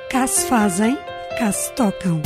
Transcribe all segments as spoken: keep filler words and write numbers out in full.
Cá se fazem, cá se tocam.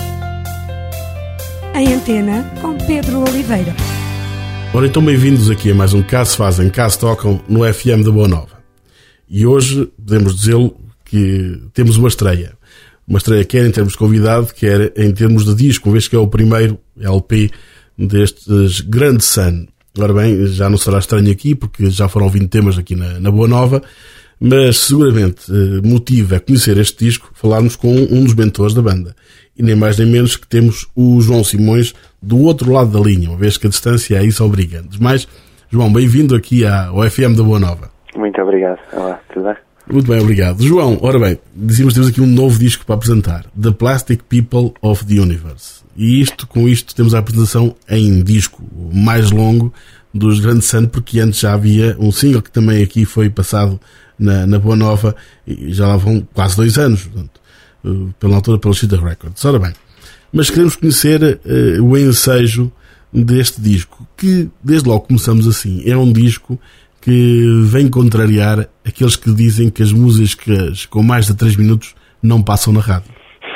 Em Antena, com Pedro Oliveira. Ora, então bem-vindos aqui a mais um Cá se fazem, cá se tocam no F M da Boa Nova. E hoje podemos dizê-lo que temos uma estreia. Uma estreia quer em termos de convidado, quer em termos de disco, uma vez que é o primeiro L P destes Grand Sun. Ora bem, já não será estranho aqui, porque já foram vinte temas aqui na, na Boa Nova, mas seguramente eh, motiva a conhecer este disco falarmos com um dos mentores da banda. E nem mais nem menos que temos o João Simões do outro lado da linha, uma vez que a distância a isso obriga. Antes de mais, João, bem-vindo aqui ao F M da Boa Nova. Muito obrigado. Olá, tudo bem? Muito bem, obrigado. João, ora bem, dizíamos que temos aqui um novo disco para apresentar, The Plastic People of the Universe. E isto, com isto, temos a apresentação em disco, o mais longo dos Grand Sun, porque antes já havia um single que também aqui foi passado na, na Boa Nova, e já lá vão quase dois anos, portanto, pela altura pelo Cheetah Records. Ora bem, mas queremos conhecer uh, o ensejo deste disco, que desde logo começamos assim, é um disco que vem contrariar aqueles que dizem que as músicas com mais de três minutos não passam na rádio.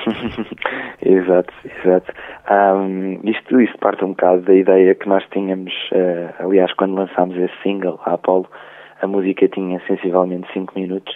Exato, exato. Um, isto, isto parte um bocado da ideia que nós tínhamos, uh, aliás, quando lançámos esse single, a Apollo, a música tinha sensivelmente cinco minutos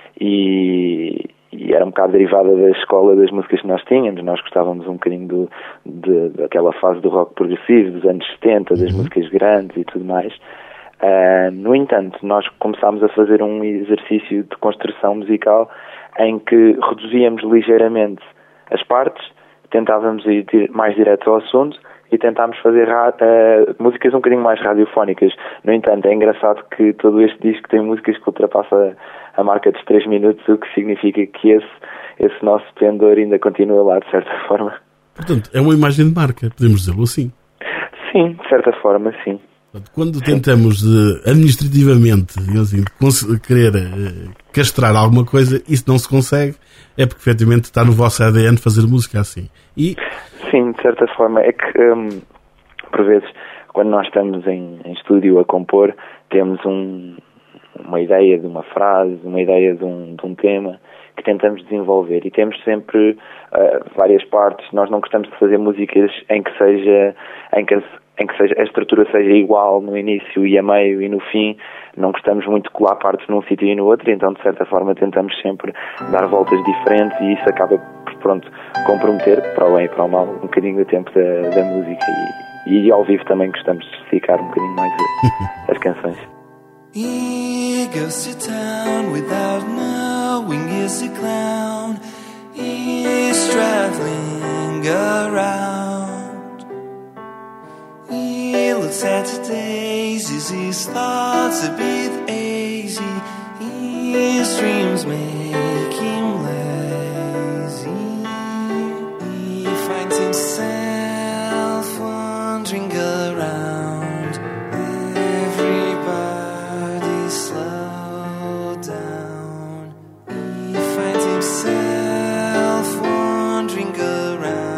e, e era um bocado derivada da escola das músicas que nós tínhamos. Nós gostávamos um bocadinho do, de, daquela fase do rock progressivo dos anos setenta, das uhum. músicas grandes e tudo mais. Uh, no entanto, nós começámos a fazer um exercício de construção musical em que reduzíamos ligeiramente as partes, tentávamos ir mais direto ao assunto e tentámos fazer uh, músicas um bocadinho mais radiofónicas. No entanto, é engraçado que todo este disco tem músicas que ultrapassa a marca dos três minutos, o que significa que esse, esse nosso pendor ainda continua lá, de certa forma. Portanto, é uma imagem de marca, podemos dizê-lo assim? Sim, de certa forma, sim. Quando tentamos de, administrativamente, assim, de querer uh, castrar alguma coisa, isso não se consegue, é porque efetivamente está no vosso A D N fazer música assim. E... Sim, de certa forma. É que, um, por vezes, quando nós estamos em, em estúdio a compor, temos um, uma ideia de uma frase, uma ideia de um, de um tema que tentamos desenvolver e temos sempre uh, várias partes. Nós não gostamos de fazer músicas em que seja... em que em que seja, a estrutura seja igual no início e a meio e no fim. Não gostamos muito de colar partes num sítio e no outro, então de certa forma tentamos sempre dar voltas diferentes e isso acaba por, pronto, comprometer, para o bem e para o mal, um bocadinho o tempo da, da música e, e ao vivo também gostamos de esticar um bocadinho mais as canções. He goes to town without knowing he's a clown. He's traveling around. He looks at the daisies, his thoughts a bit hazy. His dreams make him lazy. He finds himself wandering around. Everybody slow down. He finds himself wandering around.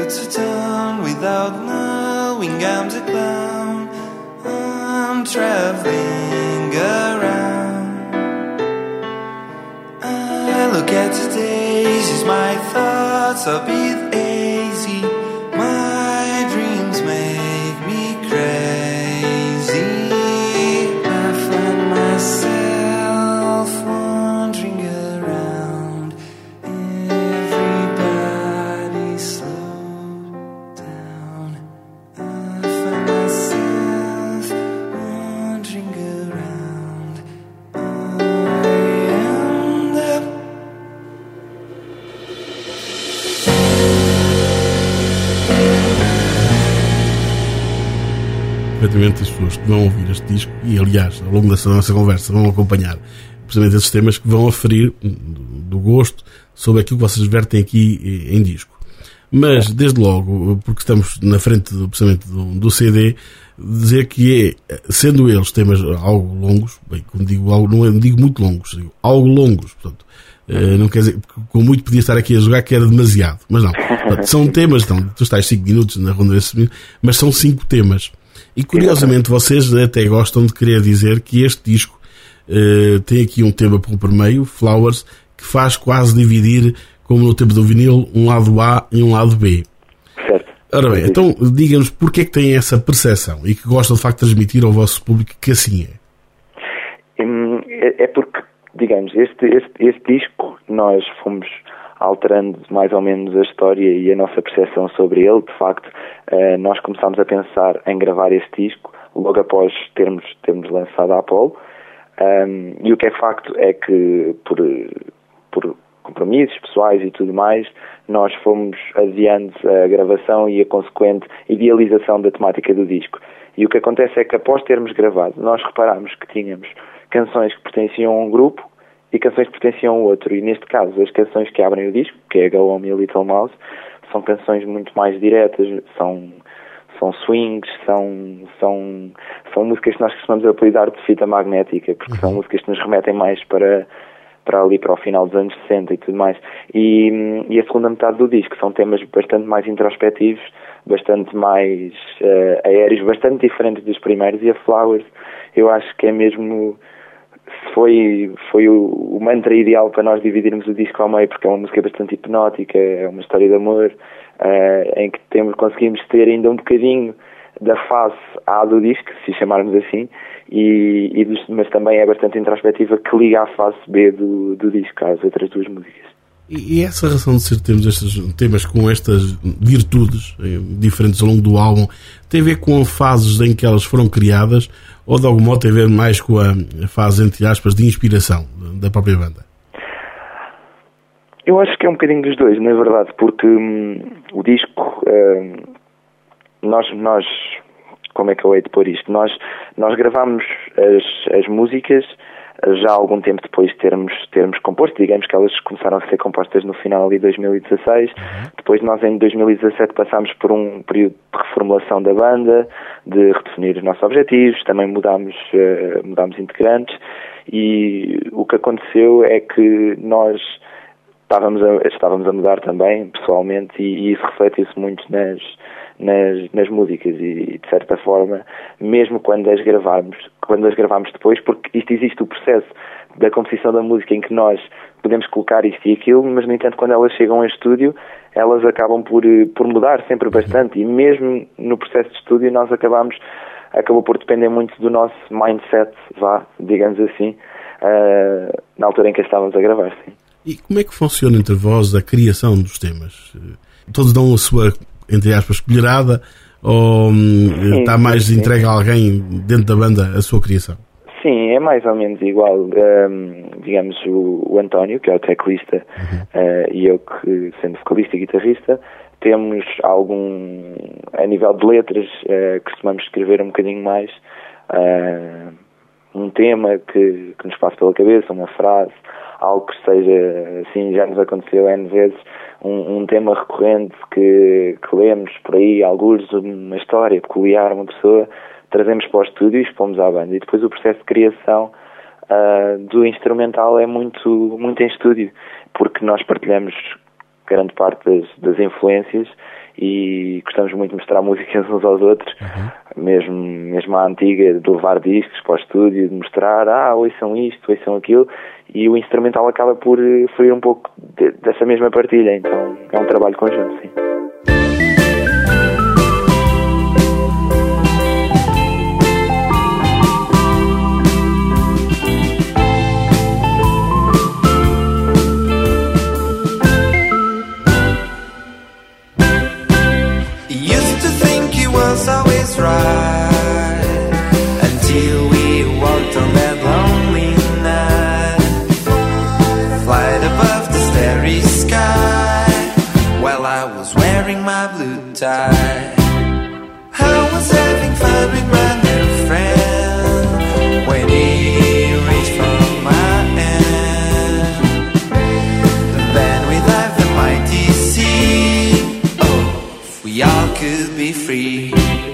filter down without knowing I'm the clown. I'm traveling around. I look at the daisies, my thoughts are a bit hazy. My dreams make me crazy. I find myself wandering around. Everybody slow down. I find myself wandering around. I end up. Perfeitamente as pessoas que vão ouvir este disco e, aliás, ao longo desta nossa conversa vão acompanhar precisamente esses temas que vão aferir do gosto sobre aquilo que vocês vertem aqui em disco. Mas, desde logo, porque estamos na frente do, precisamente do, do C D, dizer que é, sendo eles temas algo longos, bem, quando digo algo, não, é, não digo muito longos, digo algo longos, portanto, Uh, não quer dizer, com muito podia estar aqui a jogar que era demasiado, mas não. Portanto, são temas, então, tu estás cinco minutos na ronda desse, mas são cinco temas. E curiosamente vocês até gostam de querer dizer que este disco uh, tem aqui um tema pelo meio, Flowers, que faz quase dividir, como no tempo do vinil, um lado A e um lado B. Certo. Ora bem, então diga-nos porque é que têm essa percepção e que gostam de facto de transmitir ao vosso público que assim é. É porque, digamos, este, este, este disco nós fomos alterando mais ou menos a história e a nossa percepção sobre ele. De facto, uh, nós começámos a pensar em gravar este disco logo após termos, termos lançado a Apollo. Um, e o que é facto é que, por, por compromissos pessoais e tudo mais, nós fomos adiando a gravação e a consequente idealização da temática do disco. E o que acontece é que, após termos gravado, nós reparámos que tínhamos canções que pertenciam a um grupo e canções que pertenciam a outro. E neste caso, as canções que abrem o disco, que é Go Home, Little Mouse, são canções muito mais diretas, são, são swings, são, são, são músicas que nós costumamos apelidar de fita magnética, porque são músicas que nos remetem mais para, para ali, para o final dos anos sessenta e tudo mais. E, e a segunda metade do disco são temas bastante mais introspectivos, bastante mais uh, aéreos, bastante diferentes dos primeiros. E a Flowers, eu acho que é mesmo... Foi, foi o, o mantra ideal para nós dividirmos o disco ao meio, porque é uma música bastante hipnótica, é uma história de amor, uh, em que temos, conseguimos ter ainda um bocadinho da face A do disco, se chamarmos assim, e, e dos, mas também é bastante introspectiva, que liga à face B do, do disco, às outras duas músicas. E, e essa razão de ser termos estes temas com estas virtudes eh, diferentes ao longo do álbum tem a ver com fases em que elas foram criadas, ou de algum modo tem a ver mais com a fase, entre aspas, de inspiração da própria banda? Eu acho que é um bocadinho dos dois, na verdade, porque hum, o disco, hum, nós, nós, como é que eu hei de pôr isto? Nós, nós gravámos as, as músicas já há algum tempo depois de termos, termos composto. Digamos que elas começaram a ser compostas no final de dois mil e dezasseis. Uhum. Depois nós, em dois mil e dezassete, passámos por um período de reformulação da banda, de redefinir os nossos objetivos, também mudámos, uh, mudámos integrantes, e o que aconteceu é que nós estávamos a, estávamos a mudar também, pessoalmente, e, e isso reflete-se muito nas, nas, nas músicas, e, de certa forma, mesmo quando as gravarmos, quando as gravarmos depois, porque isto existe o processo da composição da música em que nós podemos colocar isto e aquilo, mas, no entanto, quando elas chegam ao estúdio, elas acabam por, por mudar sempre bastante, e mesmo no processo de estúdio nós acabamos, acabou por depender muito do nosso mindset, vá, digamos assim, uh, na altura em que estávamos a gravar, sim. E como é que funciona entre vós a criação dos temas? Todos dão a sua, entre aspas, colherada, ou sim, está mais sim, entregue a alguém dentro da banda a sua criação? Sim, é mais ou menos igual. Um, digamos, o, o António, que é o teclista, uhum. uh, e eu, que sendo vocalista e guitarrista, temos algum, a nível de letras, uh, costumamos escrever um bocadinho mais, uh, um tema que, que nos passa pela cabeça, uma frase, algo que seja, assim, já nos aconteceu N vezes, um, um tema recorrente que, que lemos por aí, alguns, uma história peculiar, uma pessoa, trazemos para o estúdio e expomos à banda. E depois o processo de criação uh, do instrumental é muito, muito em estúdio, porque nós partilhamos grande parte das, das influências e gostamos muito de mostrar músicas uns aos outros, uhum. mesmo, mesmo a antiga, de levar discos para o estúdio, de mostrar, ah, ouçam isto, ouçam aquilo, e o instrumental acaba por fluir um pouco de, dessa mesma partilha, então é um trabalho conjunto, sim. Always right until we walked on that lonely night, flight above the starry sky, while I was wearing my blue tie. I was having fun with my new friend when he reached for my hand. Then we left the mighty sea. Oh, if we all could be free.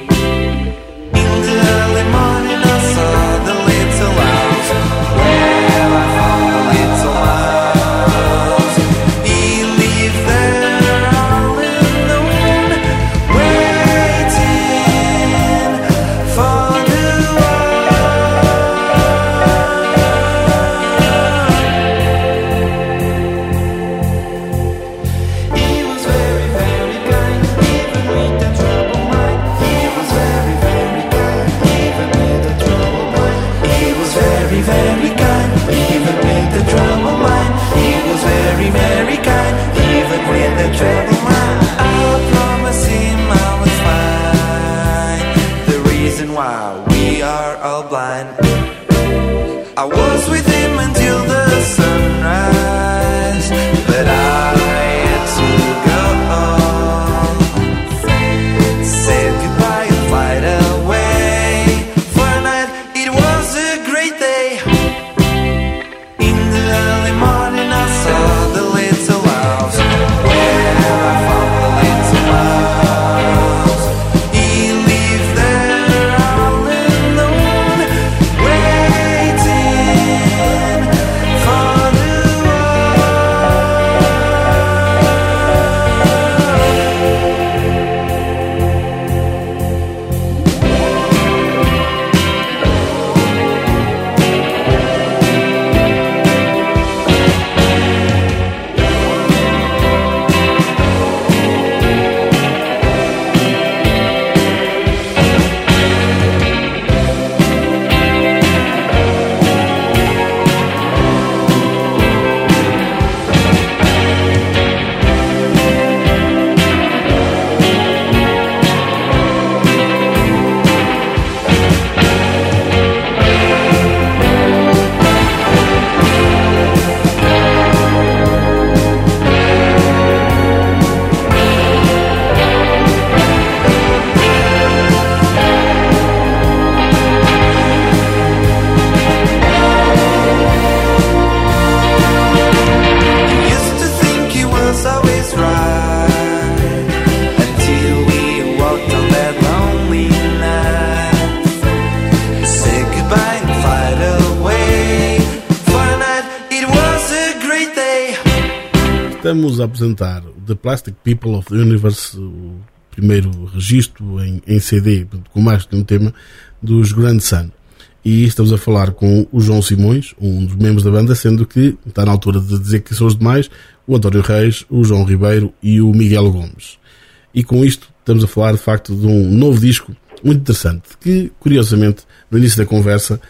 Estamos a apresentar The Plastic People of the Universe, o primeiro registro em, em C D, com mais de um tema, dos Grand Sun. E estamos a falar com o João Simões, um dos membros da banda, sendo que está na altura de dizer que são os demais, o António Reis, o João Ribeiro e o Miguel Gomes. E com isto estamos a falar, de facto, de um novo disco muito interessante, que, curiosamente, no início da conversa,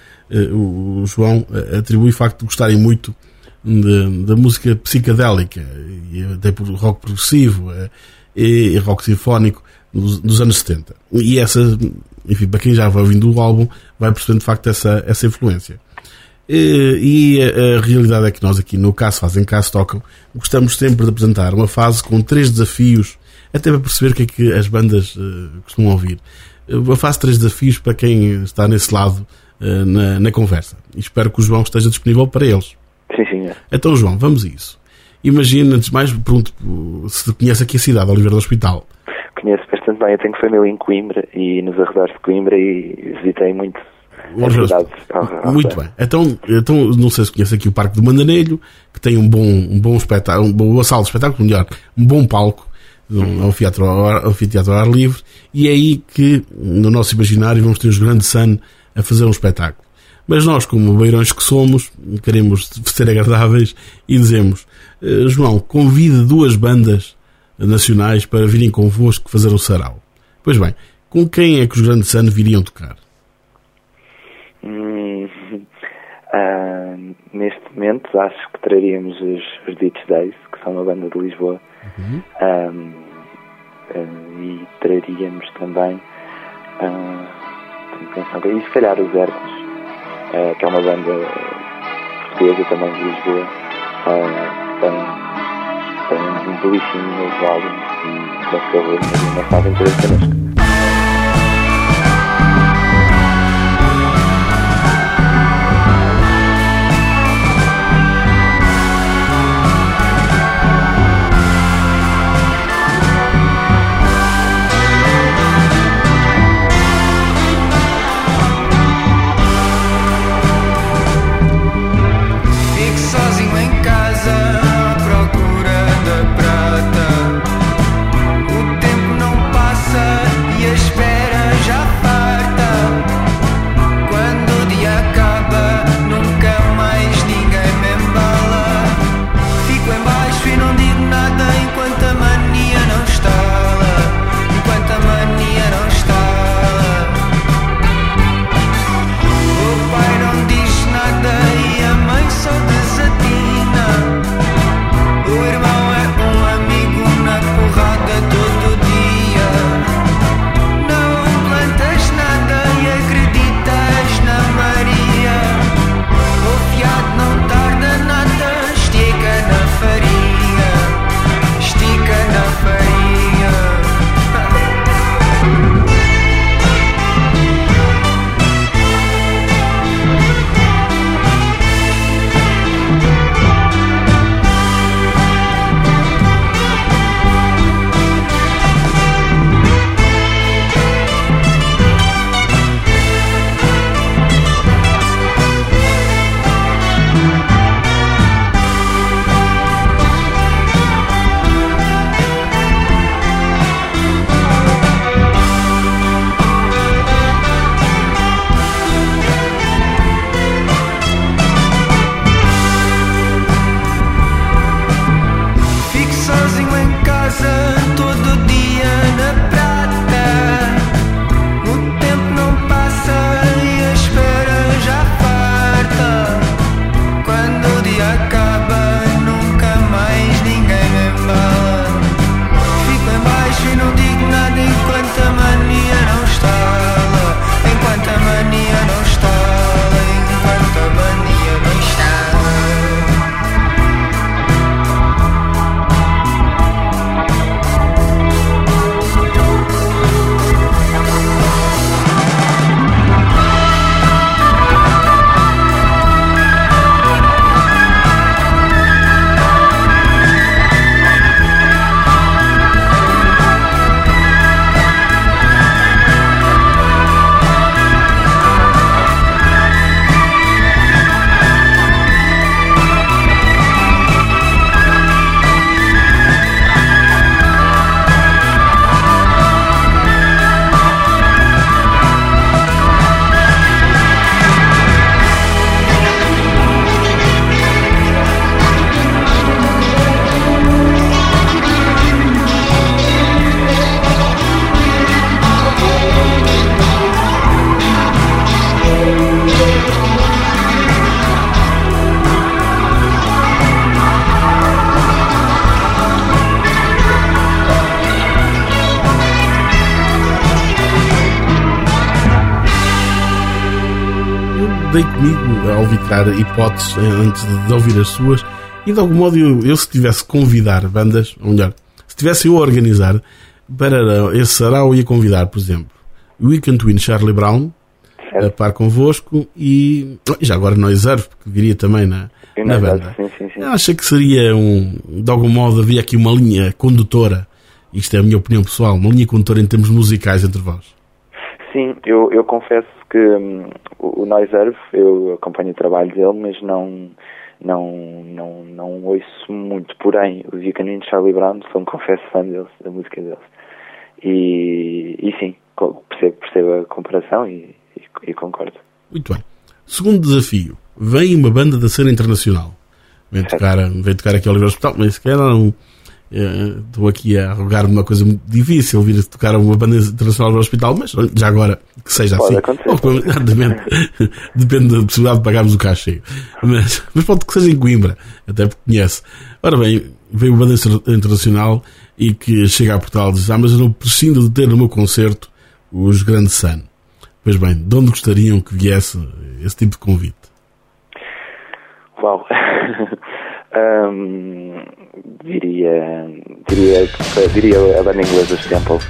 o João atribui o facto de gostarem muito da música psicadélica, e até por rock progressivo e rock sinfónico dos, dos anos setenta. E essa, enfim, para quem já vai ouvindo o álbum, vai percebendo de facto essa, essa influência. E, e a, a realidade é que nós aqui no Caso Fazem, Caso Tocam, gostamos sempre de apresentar uma fase com três desafios, até para perceber o que é que as bandas uh, costumam ouvir. Uma fase de três desafios para quem está nesse lado uh, na, na conversa. E espero que o João esteja disponível para eles. Sim, sim. Então, João, vamos a isso. Imagina, antes de mais, pergunto se conhece aqui a cidade, Oliveira do Hospital. Conheço bastante bem. Eu tenho família em Coimbra e nos arredores de Coimbra e visitei muito a cidade. Muito bem. Então, então, não sei se conhece aqui o Parque do Mandanelho, que tem um bom, um bom espetáculo, um bom sala de espetáculo, melhor, um bom palco, um anfiteatro ao ar, anfiteatro ao ar livre, e é aí que, no nosso imaginário, vamos ter os Grande Sun a fazer um espetáculo. Mas nós, como beirões que somos, queremos ser agradáveis e dizemos: João, convide duas bandas nacionais para virem convosco fazer um sarau. Pois bem, com quem é que os Grande Sun viriam tocar? Hum, uh, neste momento acho que traríamos os, os Beach Days, que são uma banda de Lisboa. Uhum. um, uh, e traríamos também uh, pensando, e se calhar os Hércules, uh, que é uma banda portuguesa também de Lisboa. uh, tem, tem um belíssimo novo álbum e penso que eles não fazem todas connosco. Dei comigo ao evitar hipóteses antes de ouvir as suas, e de algum modo eu, eu se tivesse convidar bandas, ou melhor, se tivesse eu a organizar para esse sarau, ia convidar, por exemplo, Weekend Twin Charlie Brown a par convosco e já agora Noise Earth, que viria também na, na banda. Sim, sim, sim. Acha que seria um, de algum modo havia aqui uma linha condutora, isto é a minha opinião pessoal, uma linha condutora em termos musicais entre vós? Sim, eu, eu confesso que um, o Noiserve, eu acompanho o trabalho dele, mas não, não, não, não ouço muito. Porém, os You Can Win Charlie Brown sou um confesso fã deles, da música deles. E, e sim, percebo, percebo a comparação e, e, e concordo. Muito bem. Segundo desafio, vem uma banda da cena internacional. Vem tocar, vem tocar aqui ao Oliveira Hospital, mas se calhar não... Estou aqui a rogar-me uma coisa muito difícil vir tocar uma banda internacional no hospital, mas já agora que seja pode assim. Acontecer. Depende, depende da possibilidade de pagarmos o cachê. Mas, mas pode que seja em Coimbra, até porque conhece. Ora bem, veio uma banda internacional e que chega a Portugal e diz: ah, mas eu não prescindo de ter no meu concerto os Grande Sun. Pois bem, de onde gostariam que viesse esse tipo de convite? Uau! um, diria, diria, diria a banda inglesa Temple.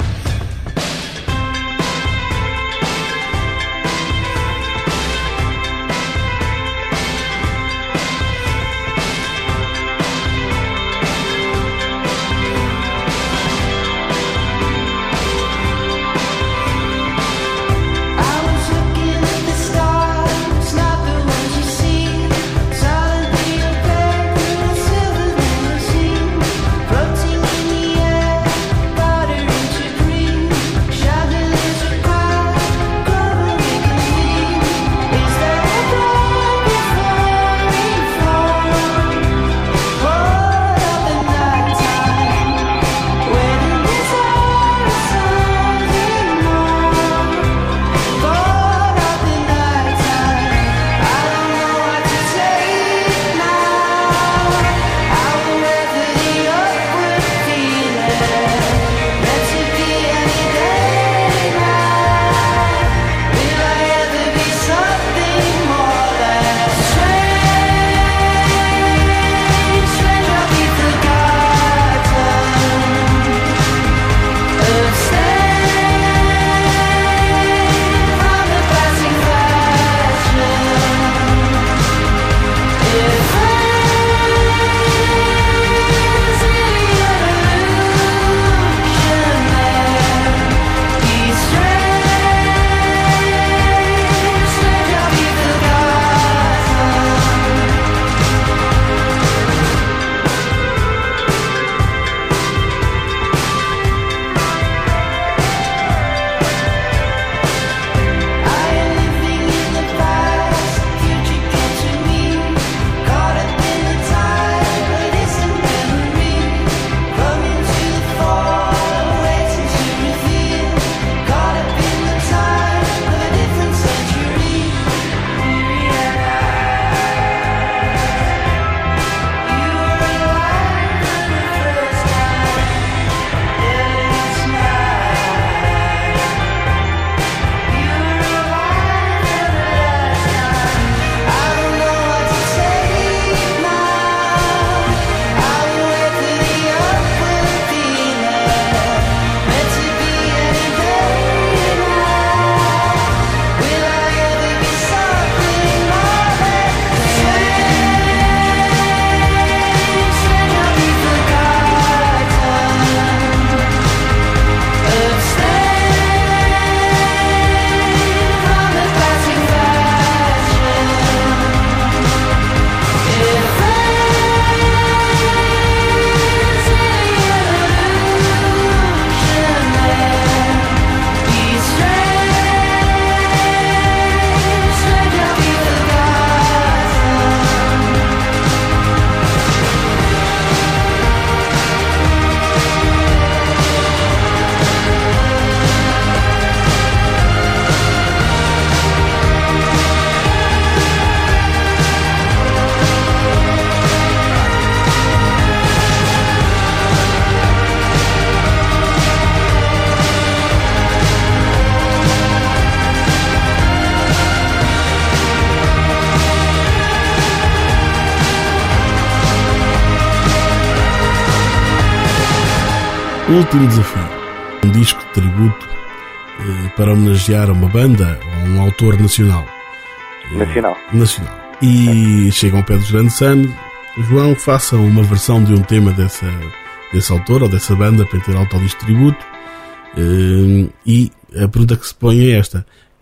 Último desafio. Um disco de tributo eh, para homenagear uma banda ou um autor nacional. Nacional. Eh, nacional. E é. Chegam ao pé dos Grande Sun. João, faça uma versão de um tema dessa, desse autor ou dessa banda para ter autodisco de tributo. Eh, e a pergunta que se põe é esta. Que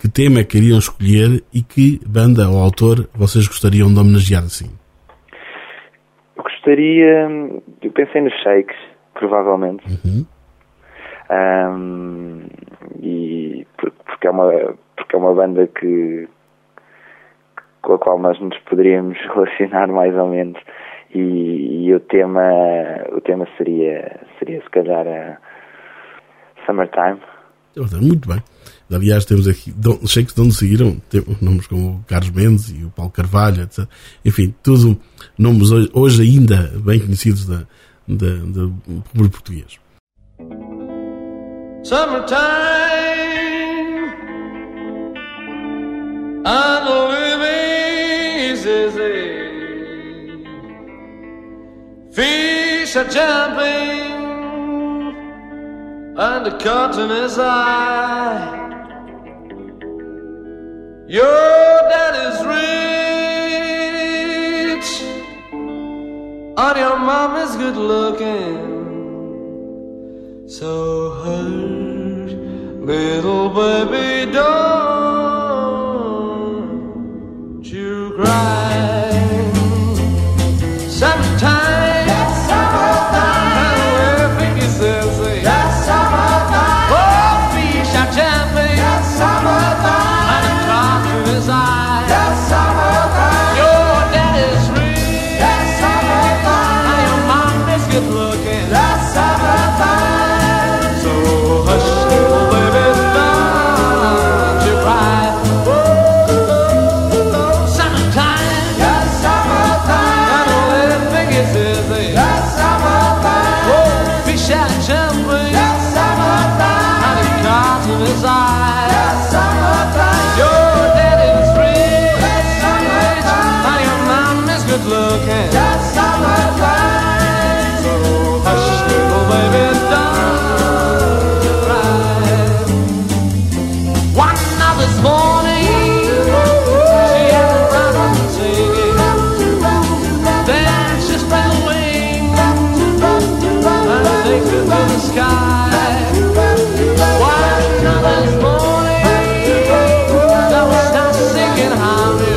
que tema é que queriam escolher e que banda ou autor vocês gostariam de homenagear assim? Eu gostaria... Eu pensei nos Shakes, provavelmente. Uhum. Um, e porque é uma, porque é uma banda que, com a qual nós nos poderíamos relacionar mais ou menos. E, e o tema o tema seria, seria se calhar a Summertime. Muito bem. Aliás, temos aqui Shakes de onde seguiram temos nomes como o Carlos Mendes e o Paulo Carvalho, etcétera. Enfim, tudo nomes hoje, hoje ainda bem conhecidos da, da, da, do público português. Summertime and the living is easy. Fish are jumping and the cotton is high. Your dad is rich and your mom is good looking. So hush, little baby, don't you cry. Summertime, yes, summertime, and everything is easy. Yes, summertime, oh, fish are jumping. Yes, summertime, and the cotton is high. Yes, summertime, your dad is rich. Yes, summertime, and your mom is good looking. Yes, summertime. Looking. Just summertime. So hush, little baby, don't you cry. One of this morning, she had a rhyme singing. Then she spread her wings and takes it to the sky. One of this morning, that was not singing honey.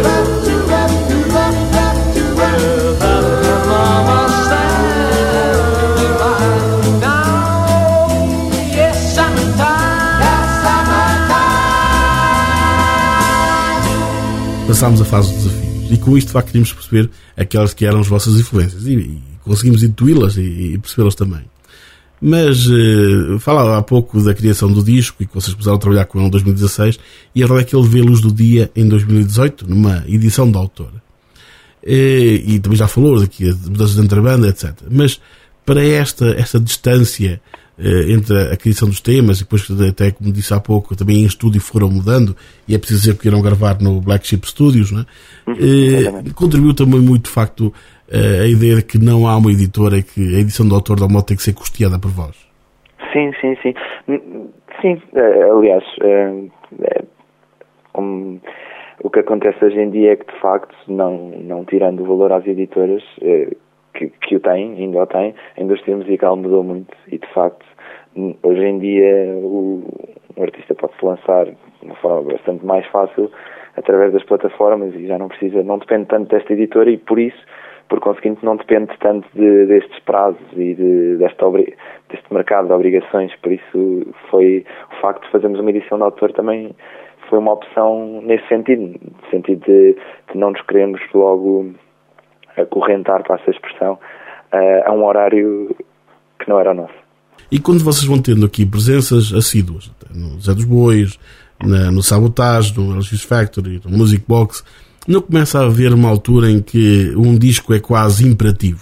Passámos a fase dos desafios e com isto de facto queríamos perceber aquelas que eram as vossas influências e, e conseguimos intuí-las e, e percebê-las também. Mas uh, falava há pouco da criação do disco e que vocês começaram a trabalhar com ele em dois mil e dezasseis e a verdade é que ele vê a luz do dia em dois mil e dezoito numa edição da autora. E, e também já falou daqui de mudanças entre a banda, etcétera. Mas para esta, esta distância uh, entre a criação dos temas e depois até, como disse há pouco, também em estúdio foram mudando e é preciso dizer que irão gravar no Black Sheep Studios, não é? Uh, contribuiu também muito de facto uh, a ideia de que não há uma editora e que a edição do autor da moto tem que ser custeada por vós. Sim, sim, sim. Sim, aliás, é, como o que acontece hoje em dia é que, de facto, não, não tirando o valor às editoras, eh, que, que o têm, ainda o têm, a indústria musical mudou muito e, de facto, hoje em dia o, o artista pode-se lançar de uma forma bastante mais fácil através das plataformas e já não precisa, não depende tanto desta editora e, por isso, por conseguinte, não depende tanto de, destes prazos e de, desta obri- deste mercado de obrigações. Por isso, foi o facto de fazermos uma edição de autor também foi uma opção nesse sentido, no sentido de, de não nos queremos logo acorrentar, para essa expressão, a, a um horário que não era o nosso. E quando vocês vão tendo aqui presenças assíduas, no Zé dos Bois, na, no Sabotage, no L X Factory, no Music Box, não começa a haver uma altura em que um disco é quase imperativo?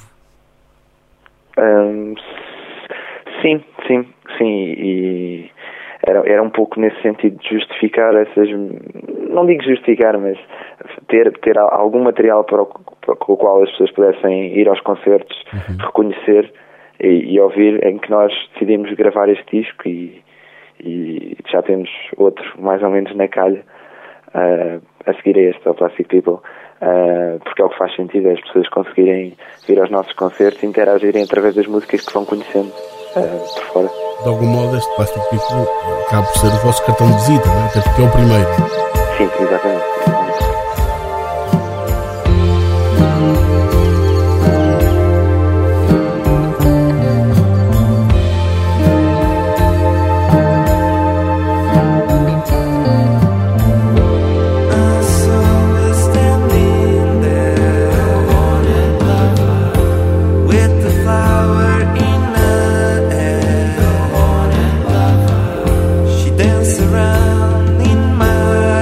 Um, sim, sim, sim, e era, era um pouco nesse sentido de justificar essas, não digo justificar, mas ter, ter algum material para o, para o qual as pessoas pudessem ir aos concertos, uhum. reconhecer e, e ouvir, em que nós decidimos gravar este disco e, e já temos outro mais ou menos na calha uh, a seguir a este, ao Plastic People, uh, porque é o que faz sentido, é as pessoas conseguirem vir aos nossos concertos e interagirem através das músicas que vão conhecendo uh, por fora. De algum modo, este Plastic People acaba por ser o vosso cartão de visita, não é? Até porque é o primeiro. Sim, exatamente. Around in my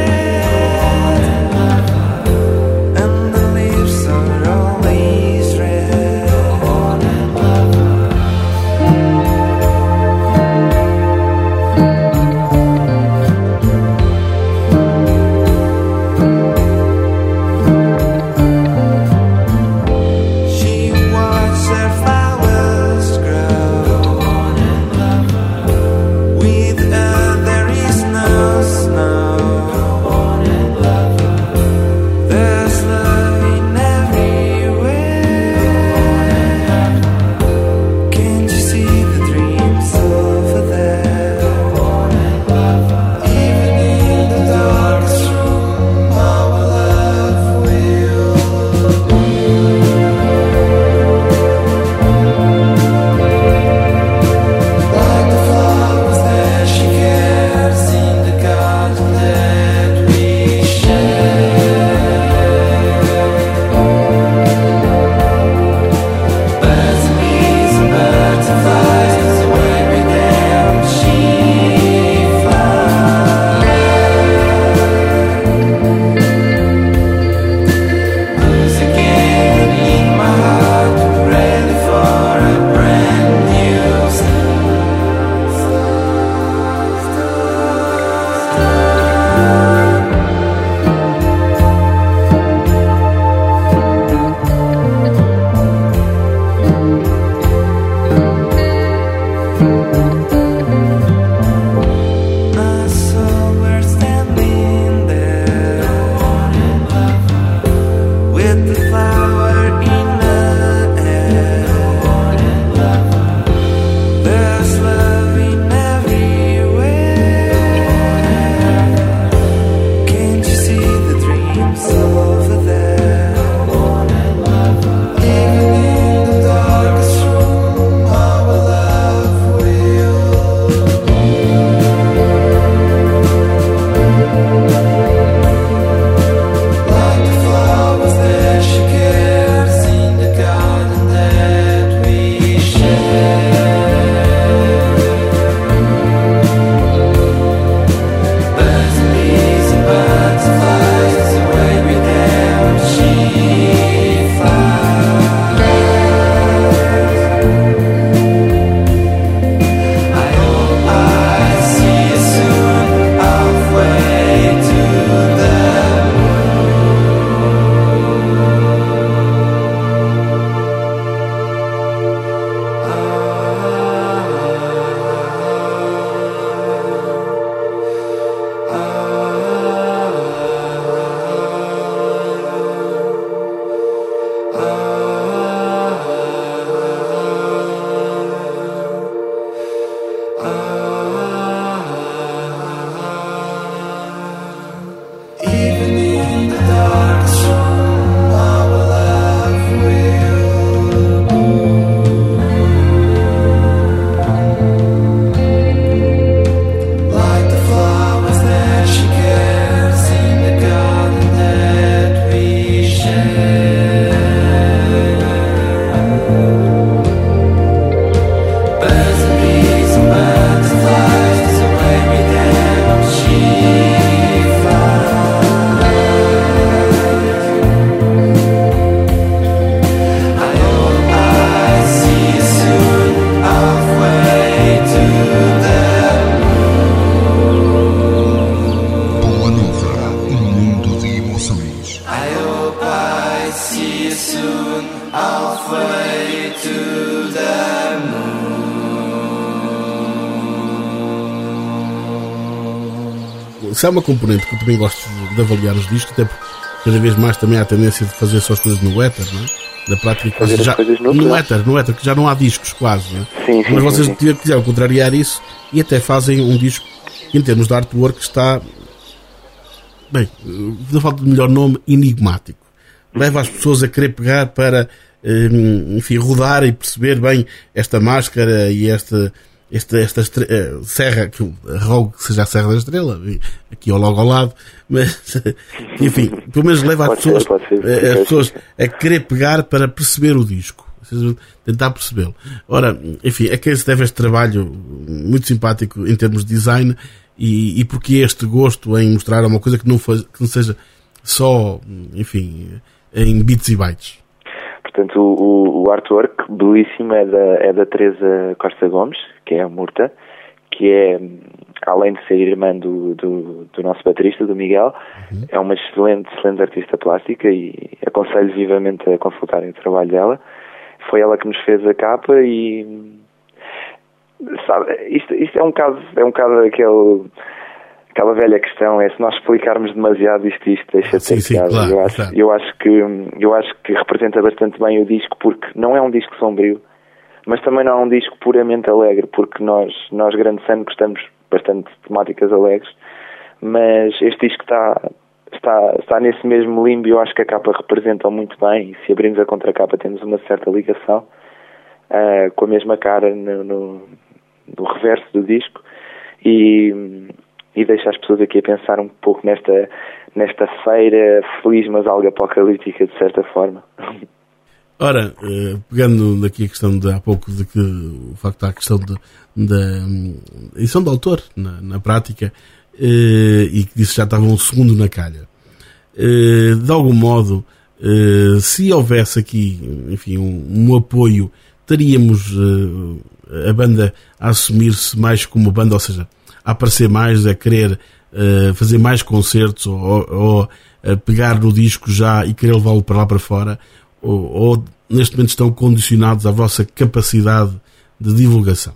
Se há uma componente que eu também gosto de avaliar nos discos, até porque cada vez mais também há a tendência de fazer só as coisas no éter, não é? na prática, fazer já, as coisas no no éter, no éter, que já não há discos quase, né? Sim, sim, mas vocês sim, sim. quiseram contrariar isso e até fazem um disco que, em termos de artwork, está, bem, não falta de melhor nome, enigmático. Leva as pessoas a querer pegar para, enfim, rodar e perceber bem esta máscara e esta, esta, esta estre... serra, que rogo que seja a Serra da Estrela, aqui ao logo ao lado, mas, enfim, pelo menos leva as pessoas, ser, ser, as pessoas a querer pegar para perceber o disco, tentar percebê-lo. Ora, enfim, a quem se deve este trabalho muito simpático em termos de design e, e porque este gosto em mostrar uma coisa que não, faz, que não seja só, enfim, em bits e bytes. Portanto, o, o artwork belíssimo é da, é da Teresa Costa Gomes, que é a Murta, que é, além de ser irmã do, do, do nosso baterista, do Miguel, uhum. é uma excelente, excelente artista plástica e aconselho vivamente a consultarem o trabalho dela. Foi ela que nos fez a capa e, sabe, isto, isto é um caso, é um caso aquele... Aquela velha questão é se nós explicarmos demasiado isto, isto deixa de sim, ter sim, piada. claro, eu, acho, claro. eu, acho que, eu acho que representa bastante bem o disco, porque não é um disco sombrio, mas também não é um disco puramente alegre, porque nós, nós Grande Sun, gostamos bastante de temáticas alegres, mas este disco está, está, está nesse mesmo limbo e eu acho que a capa representa muito bem, e se abrirmos a contracapa temos uma certa ligação uh, com a mesma cara no, no, no reverso do disco, e... e deixa as pessoas aqui a pensar um pouco nesta, nesta feira feliz, mas algo apocalíptica, de certa forma. Ora, pegando daqui a questão de há pouco, de que o facto da questão da edição de autor na, na prática, e que disse que já estava um segundo na calha, de algum modo, se houvesse aqui, enfim, um, um apoio, teríamos a banda a assumir-se mais como banda, ou seja, a aparecer mais, a querer uh, fazer mais concertos ou, ou uh, pegar no disco já e querer levá-lo para lá para fora, ou, ou neste momento estão condicionados à vossa capacidade de divulgação?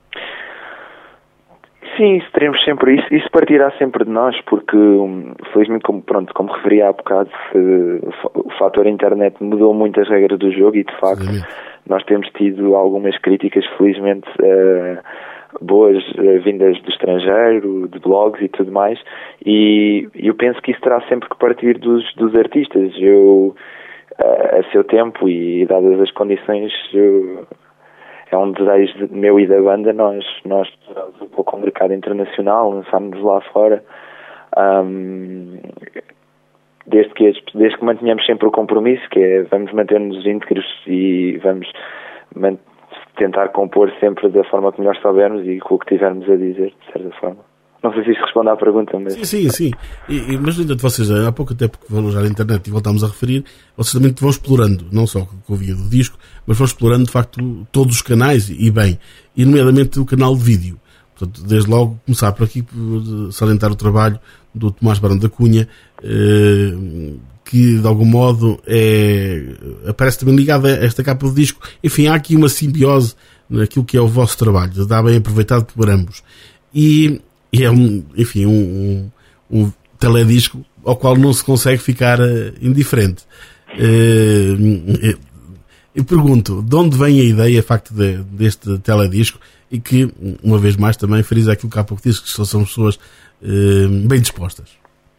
Sim, isso teremos sempre isso, isso partirá sempre de nós, porque felizmente, como, pronto, como referi há bocado, o fator internet mudou muito as regras do jogo e de facto Sim. nós temos tido algumas críticas, felizmente, uh, boas uh, vindas do estrangeiro, de blogs e tudo mais, e eu penso que isso terá sempre que partir dos, dos artistas. Eu, uh, a seu tempo e dadas as condições, eu, é um desejo meu e da banda nós, nós um pouco ao mercado internacional, lançámos-nos lá fora, um, desde, que, desde que mantenhamos sempre o compromisso, que é vamos manter-nos íntegros e vamos manter tentar compor sempre da forma que melhor soubermos e com o que tivermos a dizer, de certa forma. Não sei se isto responde à pergunta, mas... Sim, sim, sim. E, e, mas, no entanto, vocês, há pouco até porque vão usar a internet e voltámos a referir, vocês também vão explorando, não só com o via do disco, mas vão explorando, de facto, todos os canais, e bem, e nomeadamente o canal de vídeo. Portanto, desde logo, começar por aqui, por salientar o trabalho do Tomás Barão da Cunha, eh, que de algum modo é, aparece também ligado a esta capa do disco. Enfim, há aqui uma simbiose naquilo que é o vosso trabalho, dá bem aproveitado por ambos. E, e é um, enfim, um, um, um teledisco ao qual não se consegue ficar uh, indiferente. Uh, eu pergunto, de onde vem a ideia, de facto, de, deste teledisco, e que, uma vez mais, também frisa aquilo que há pouco disse, que são pessoas uh, bem dispostas.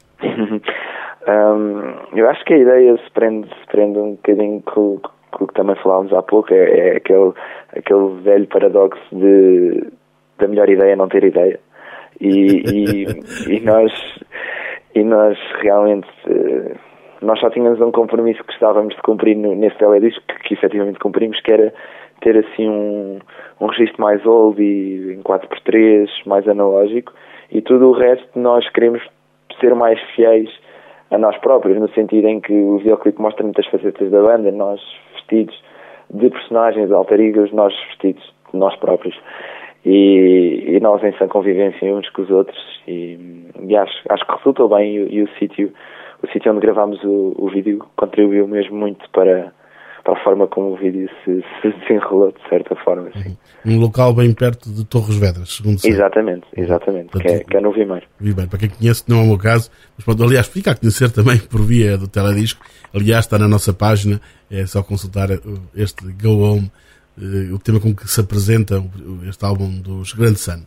Um, eu acho que a ideia se prende, se prende um bocadinho com, com o que também falávamos há pouco, é, é aquele, aquele velho paradoxo de da melhor ideia não ter ideia. E, e, e, nós, e nós realmente nós só tínhamos um compromisso que estávamos de cumprir no, nesse teledisco, que, que efetivamente cumprimos, que era ter assim um, um registro mais old e em quatro por três, mais analógico, e tudo o resto nós queremos ser mais fiéis a nós próprios, no sentido em que o videoclipe mostra muitas facetas da banda, nós vestidos de personagens, de alter egos, nós vestidos de nós próprios. E, e nós em sã convivência uns com os outros, e, e acho, acho que resultou bem, e, e o sítio o sítio onde gravámos o, o vídeo contribuiu mesmo muito para, para a forma como o vídeo se, se desenrolou, de certa forma. Assim. Um local bem perto de Torres Vedras, segundo sei. Exatamente, exatamente, Portanto, que, é, que é no Vimeiro. Vimeiro. Para quem conhece, não é o meu caso, mas pode, aliás, fica a conhecer também por via do Teledisco. Aliás, está na nossa página, é só consultar este Go Home, o tema com que se apresenta este álbum dos Grand Sun.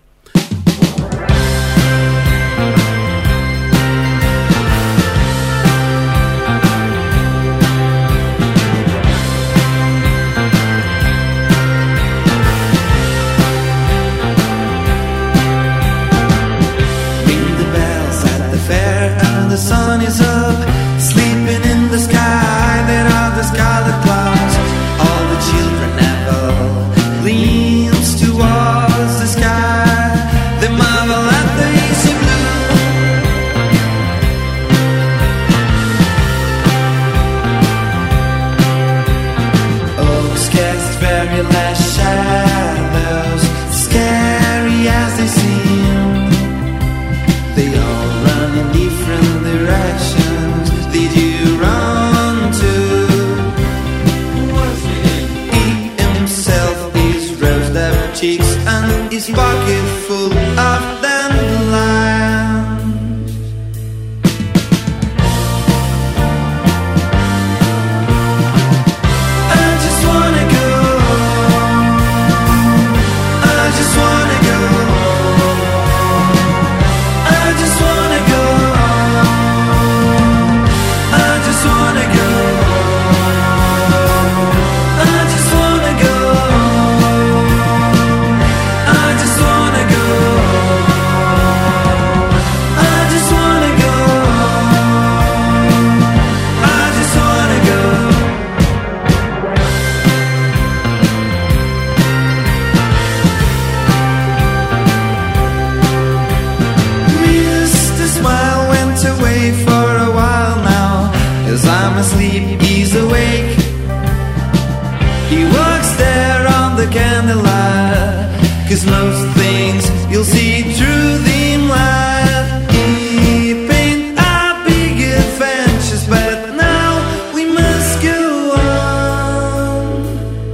The sun is up, sleeping in the sky. There are the scarlet clouds. All the children ever leans towards the sky. They marvel at the easy blue. Oaks cast very last shadows, scary as they seem. They all run in different directions. Did you run to? He himself is rosed up cheeks and his pocket full of dandelions. I just wanna go. I just wanna go. I just wanna go. I just wanna go. I just wanna go. I just wanna go. I just wanna go. I just wanna go. Mister Smile went away for a while now. As I'm asleep, he's awake. He walks there on the candlelight. Cause most things you'll see through dim light. He paint our big adventures, but now we must go on.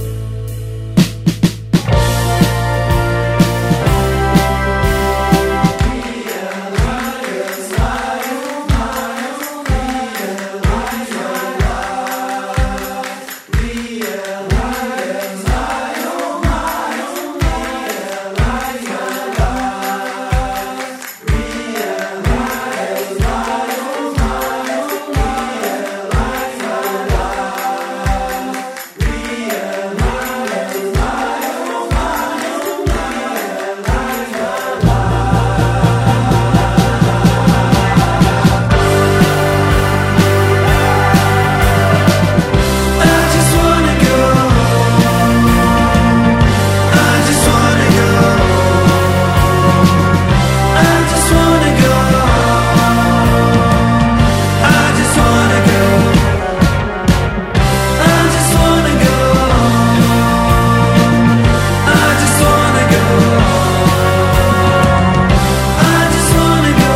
I just wanna go. I just wanna go. I just wanna go. I just wanna go. I just wanna go. I just wanna go. I just wanna go.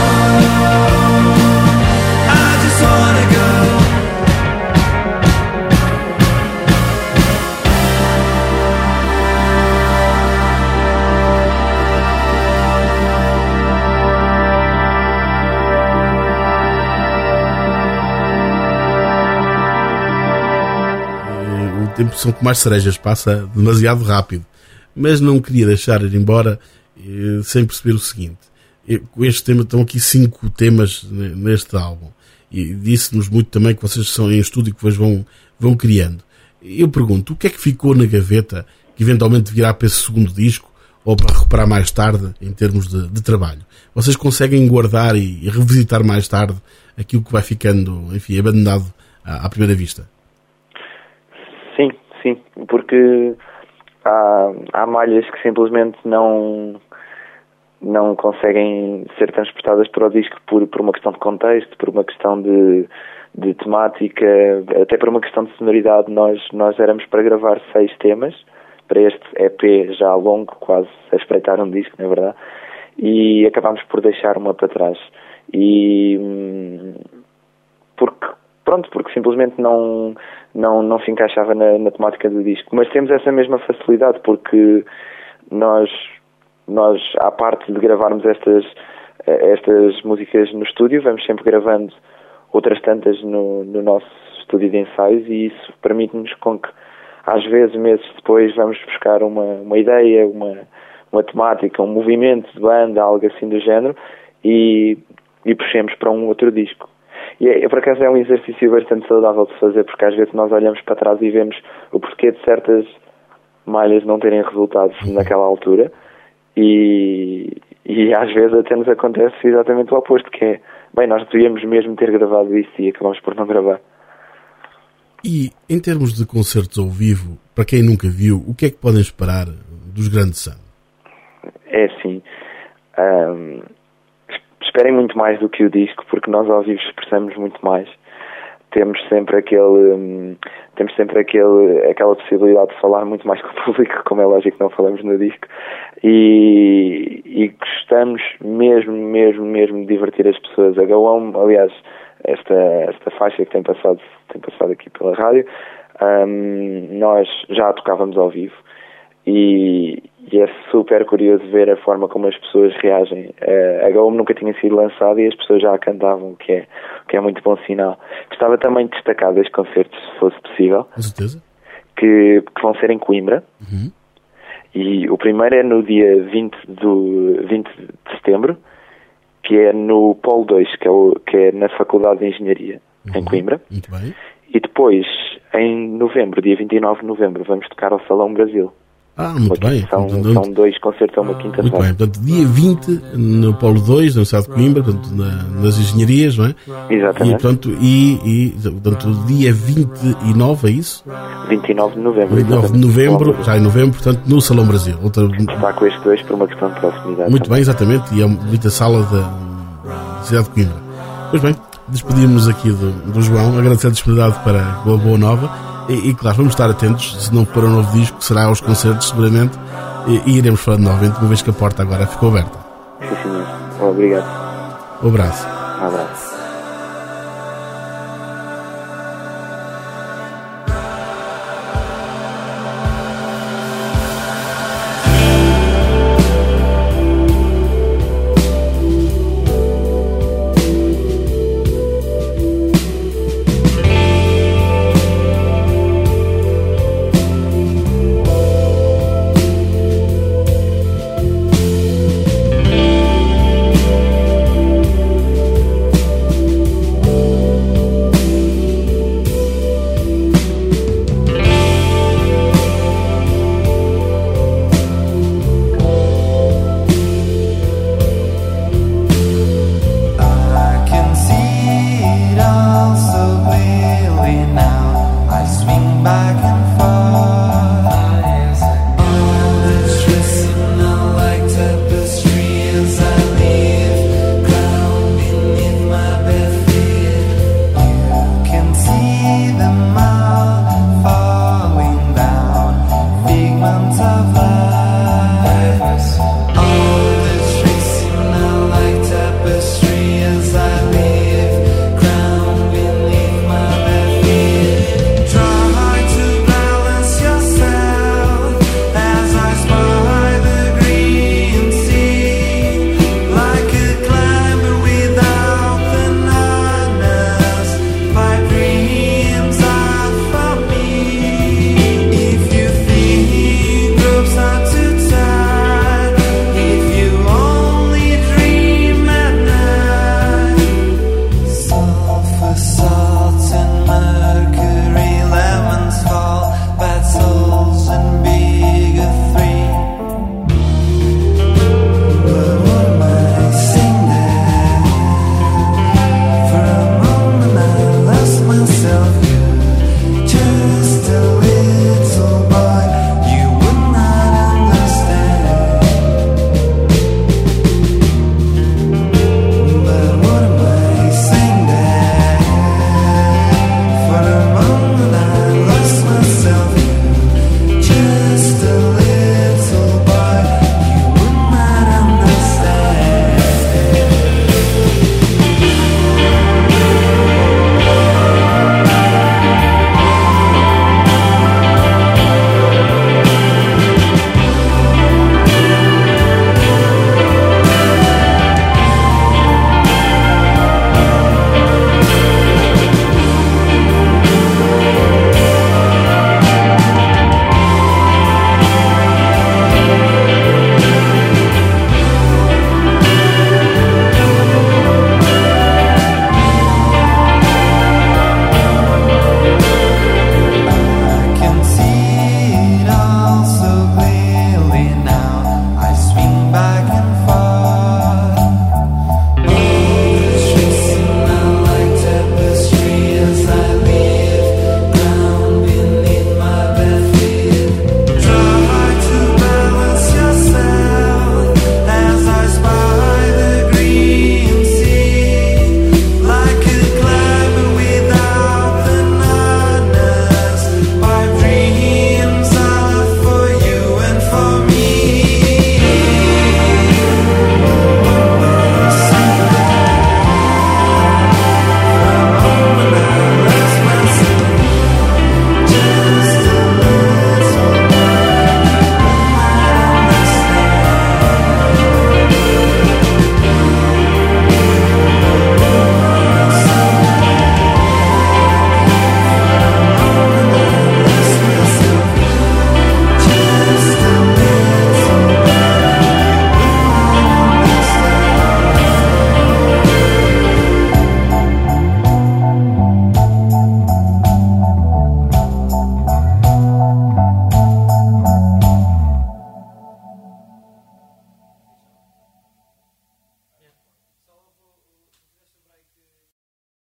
I just wanna go. O tempo são como as cerejas, passa demasiado rápido. Mas não queria deixar ir embora eh, sem perceber o seguinte. Eh, Com este tema, estão aqui cinco temas ne- neste álbum. E disse-nos muito também que vocês são em estúdio e que depois vão, vão criando. Eu pergunto, o que é que ficou na gaveta que eventualmente virá para esse segundo disco ou para recuperar mais tarde em termos de, de trabalho? Vocês conseguem guardar e, e revisitar mais tarde aquilo que vai ficando, enfim, abandonado à, à primeira vista? Sim, sim, porque há, há malhas que simplesmente não, não conseguem ser transportadas para o disco por, por uma questão de contexto, por uma questão de, de temática, até por uma questão de sonoridade. Nós, nós éramos para gravar seis temas, para este E P já longo, quase a espreitar um disco, não é verdade? E acabámos por deixar uma para trás. E porque, pronto, porque simplesmente não, não, não se encaixava na, na temática do disco. Mas temos essa mesma facilidade, porque nós, nós à parte de gravarmos estas, estas músicas no estúdio, vamos sempre gravando outras tantas no, no nosso estúdio de ensaios, e isso permite-nos com que, às vezes, meses depois, vamos buscar uma, uma ideia, uma, uma temática, um movimento de banda, algo assim do género, e, e puxemos para um outro disco. E, é, por acaso, é um exercício bastante saudável de fazer, porque às vezes nós olhamos para trás e vemos o porquê de certas malhas não terem resultados naquela altura, e, e às vezes até nos acontece exatamente o oposto, que é, bem, nós devíamos mesmo ter gravado isso e acabamos por não gravar. E, em termos de concertos ao vivo, para quem nunca viu, o que é que podem esperar dos Grandes Sun? É assim, um, esperem muito mais do que o disco, porque nós ao vivo expressamos muito mais. Temos sempre aquele, um, temos sempre aquele, aquela possibilidade de falar muito mais com o público, como é lógico que não falamos no disco, e, e gostamos mesmo, mesmo, mesmo de divertir as pessoas. A Gawão, aliás, esta, esta faixa que tem passado, tem passado aqui pela rádio, um, nós já a tocávamos ao vivo, e, e é super curioso ver a forma como as pessoas reagem. Uh, a Gawão nunca tinha sido lançada e as pessoas já a cantavam, o que é, o que é muito bom sinal. Gostava também de destacar dois concertos, se fosse possível, Com certeza. que, que vão ser em Coimbra. Uhum. E o primeiro é no dia vinte, do, vinte de setembro, que é no Polo dois, que é, o, que é na Faculdade de Engenharia, Uhum. em Coimbra. Muito bem. E depois, em novembro, dia vinte e nove de novembro, vamos tocar ao Salão Brasil. Ah, muito Uma- bem. São, Portanto, são dois concertos a uma Muito quinta-feira. bem. Portanto, dia vinte no Polo dois, na Universidade de Coimbra, portanto, na, nas engenharias, não é? E, Exatamente. portanto, e, e, portanto, dia vinte e nove, é isso? vinte e nove de novembro. vinte e nove de exatamente. novembro, Salão já em novembro, portanto, no Salão Brasil. Outra, Brasil. Está com estes dois por uma questão de proximidade. muito também. bem, exatamente, e é uma bonita sala da cidade de Coimbra. Pois bem, despedimos aqui do, do João, agradecer a disponibilidade para a Boa Nova, e, e claro, vamos estar atentos, se não para o novo disco, que será aos concertos, seguramente, e, e iremos falando novamente, uma vez que a porta agora ficou aberta. Sim, senhor. Obrigado. Um abraço. Um abraço.